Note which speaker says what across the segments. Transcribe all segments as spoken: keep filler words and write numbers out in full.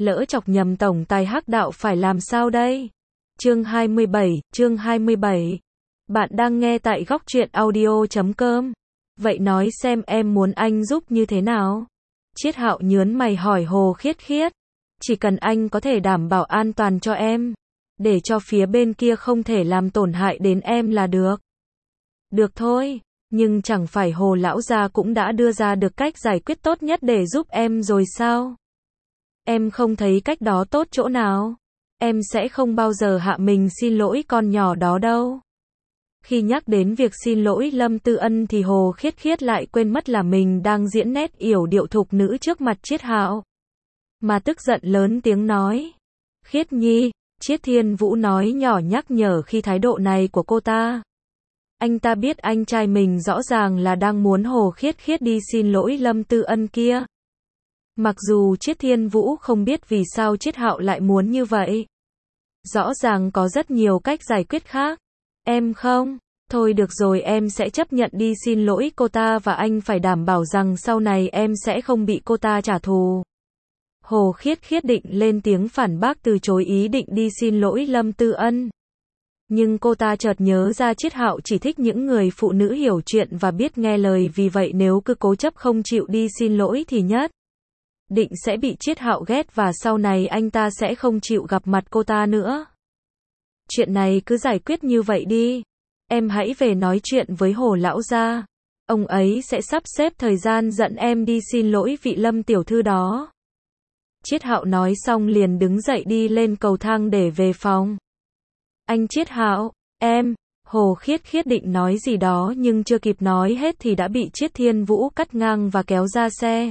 Speaker 1: Lỡ chọc nhầm tổng tài hắc đạo phải làm sao đây? Chương hai mươi bảy, chương hai mươi bảy. Bạn đang nghe tại góc truyện audio chấm com. Vậy nói xem em muốn anh giúp như thế nào? Chiết Hạo nhớn mày hỏi Hồ Khiết Khiết. Chỉ cần anh có thể đảm bảo an toàn cho em, để cho phía bên kia không thể làm tổn hại đến em là được. Được thôi, nhưng chẳng phải Hồ lão gia cũng đã đưa ra được cách giải quyết tốt nhất để giúp em rồi sao? Em không thấy cách đó tốt chỗ nào? Em sẽ không bao giờ hạ mình xin lỗi con nhỏ đó đâu. Khi nhắc đến việc xin lỗi Lâm Tư Ân thì Hồ Khiết Khiết lại quên mất là mình đang diễn nét yểu điệu thục nữ trước mặt Chiết Hạo. Mà tức giận lớn tiếng nói. Khiết Nhi, Chiết Thiên Vũ nói nhỏ nhắc nhở khi thái độ này của cô ta. Anh ta biết anh trai mình rõ ràng là đang muốn Hồ Khiết Khiết đi xin lỗi Lâm Tư Ân kia. Mặc dù Chiết Thiên Vũ không biết vì sao Chiết Hạo lại muốn như vậy. Rõ ràng có rất nhiều cách giải quyết khác. Em không, thôi được rồi, em sẽ chấp nhận đi xin lỗi cô ta và anh phải đảm bảo rằng sau này em sẽ không bị cô ta trả thù. Hồ Khiết Khiết định lên tiếng phản bác từ chối ý định đi xin lỗi Lâm Tư Ân. Nhưng cô ta chợt nhớ ra Chiết Hạo chỉ thích những người phụ nữ hiểu chuyện và biết nghe lời, vì vậy nếu cứ cố chấp không chịu đi xin lỗi thì nhất định sẽ bị Chiết Hạo ghét và sau này anh ta sẽ không chịu gặp mặt cô ta nữa. Chuyện này cứ giải quyết như vậy đi. Em hãy về nói chuyện với Hồ lão gia. Ông ấy sẽ sắp xếp thời gian dẫn em đi xin lỗi vị Lâm tiểu thư đó. Chiết Hạo nói xong liền đứng dậy đi lên cầu thang để về phòng. Anh Chiết Hạo, em, Hồ Khiết Khiết định nói gì đó nhưng chưa kịp nói hết thì đã bị Chiết Thiên Vũ cắt ngang và kéo ra xe.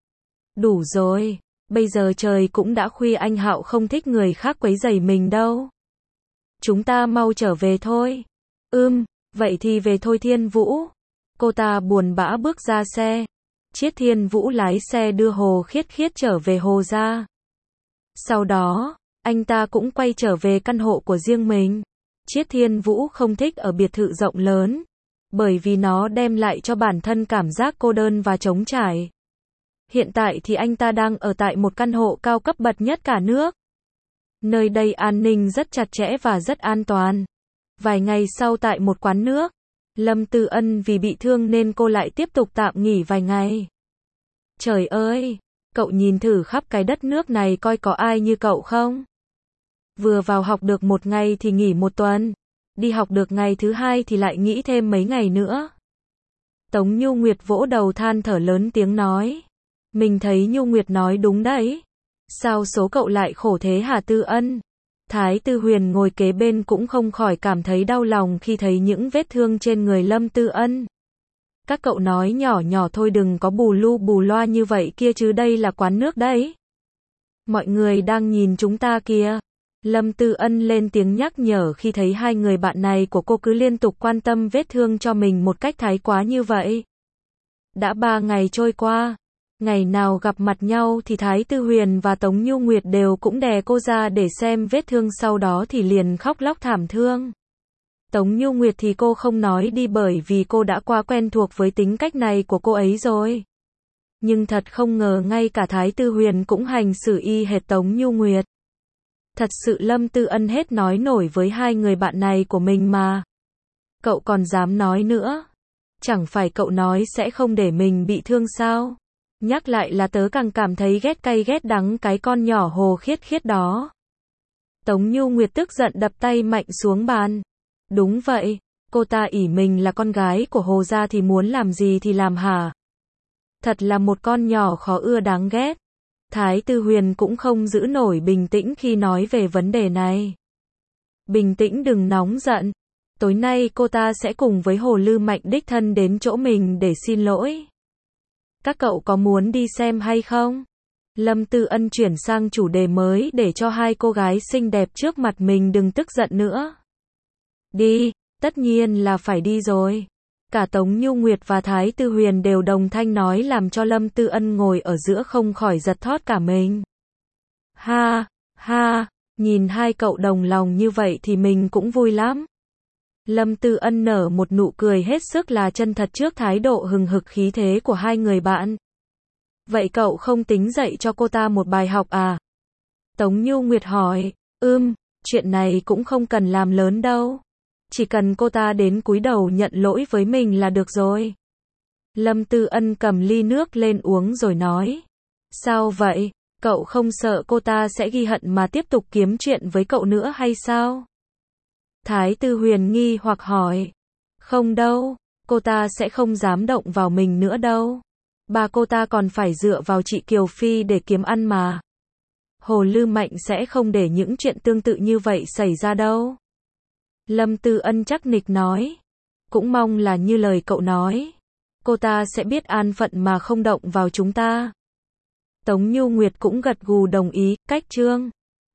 Speaker 1: Đủ rồi, bây giờ trời cũng đã khuya, anh Hạo không thích người khác quấy rầy mình đâu. Chúng ta mau trở về thôi. Ừm, vậy thì về thôi Thiên Vũ. Cô ta buồn bã bước ra xe. Chiết Thiên Vũ lái xe đưa Hồ Khiết Khiết trở về Hồ gia. Sau đó, anh ta cũng quay trở về căn hộ của riêng mình. Chiết Thiên Vũ không thích ở biệt thự rộng lớn, bởi vì nó đem lại cho bản thân cảm giác cô đơn và trống trải. Hiện tại thì anh ta đang ở tại một căn hộ cao cấp bậc nhất cả nước. Nơi đây an ninh rất chặt chẽ và rất an toàn. Vài ngày sau tại một quán nước, Lâm Tư Ân vì bị thương nên cô lại tiếp tục tạm nghỉ vài ngày. Trời ơi, cậu nhìn thử khắp cái đất nước này coi có ai như cậu không? Vừa vào học được một ngày thì nghỉ một tuần, đi học được ngày thứ hai thì lại nghỉ thêm mấy ngày nữa. Tống Nhu Nguyệt vỗ đầu than thở lớn tiếng nói. Mình thấy Nhu Nguyệt nói đúng đấy. Sao số cậu lại khổ thế hả Tư Ân? Thái Tư Huyền ngồi kế bên cũng không khỏi cảm thấy đau lòng khi thấy những vết thương trên người Lâm Tư Ân. Các cậu nói nhỏ nhỏ thôi, đừng có bù lu bù loa như vậy kia chứ, đây là quán nước đấy. Mọi người đang nhìn chúng ta kìa. Lâm Tư Ân lên tiếng nhắc nhở khi thấy hai người bạn này của cô cứ liên tục quan tâm vết thương cho mình một cách thái quá như vậy. Đã ba ngày trôi qua. Ngày nào gặp mặt nhau thì Thái Tư Huyền và Tống Nhu Nguyệt đều cũng đè cô ra để xem vết thương, sau đó thì liền khóc lóc thảm thương. Tống Nhu Nguyệt thì cô không nói đi bởi vì cô đã quá quen thuộc với tính cách này của cô ấy rồi. Nhưng thật không ngờ ngay cả Thái Tư Huyền cũng hành xử y hệt Tống Nhu Nguyệt. Thật sự Lâm Tư Ân hết nói nổi với hai người bạn này của mình mà. Cậu còn dám nói nữa? Chẳng phải cậu nói sẽ không để mình bị thương sao? Nhắc lại là tớ càng cảm thấy ghét cay ghét đắng cái con nhỏ Hồ Khiết Khiết đó. Tống Nhu Nguyệt tức giận đập tay mạnh xuống bàn. Đúng vậy, cô ta ỷ mình là con gái của Hồ gia thì muốn làm gì thì làm hả? Thật là một con nhỏ khó ưa đáng ghét. Thái Tư Huyền cũng không giữ nổi bình tĩnh khi nói về vấn đề này. Bình tĩnh, đừng nóng giận. Tối nay cô ta sẽ cùng với Hồ Lư Mạnh đích thân đến chỗ mình để xin lỗi. Các cậu có muốn đi xem hay không? Lâm Tư Ân chuyển sang chủ đề mới để cho hai cô gái xinh đẹp trước mặt mình đừng tức giận nữa. Đi, tất nhiên là phải đi rồi. Cả Tống Nhu Nguyệt và Thái Tư Huyền đều đồng thanh nói làm cho Lâm Tư Ân ngồi ở giữa không khỏi giật thót cả mình. Ha, ha, nhìn hai cậu đồng lòng như vậy thì mình cũng vui lắm. Lâm Tư Ân nở một nụ cười hết sức là chân thật trước thái độ hừng hực khí thế của hai người bạn. Vậy cậu không tính dạy cho cô ta một bài học à? Tống Nhu Nguyệt hỏi, ưm, chuyện này cũng không cần làm lớn đâu. Chỉ cần cô ta đến cúi đầu nhận lỗi với mình là được rồi. Lâm Tư Ân cầm ly nước lên uống rồi nói. Sao vậy? Cậu không sợ cô ta sẽ ghi hận mà tiếp tục kiếm chuyện với cậu nữa hay sao? Thái Tư Huyền nghi hoặc hỏi. Không đâu, cô ta sẽ không dám động vào mình nữa đâu. Bà cô ta còn phải dựa vào chị Kiều Phi để kiếm ăn mà. Hồ Lư Mạnh sẽ không để những chuyện tương tự như vậy xảy ra đâu. Lâm Tư Ân chắc nịch nói. Cũng mong là như lời cậu nói. Cô ta sẽ biết an phận mà không động vào chúng ta. Tống Nhu Nguyệt cũng gật gù đồng ý, cách Trương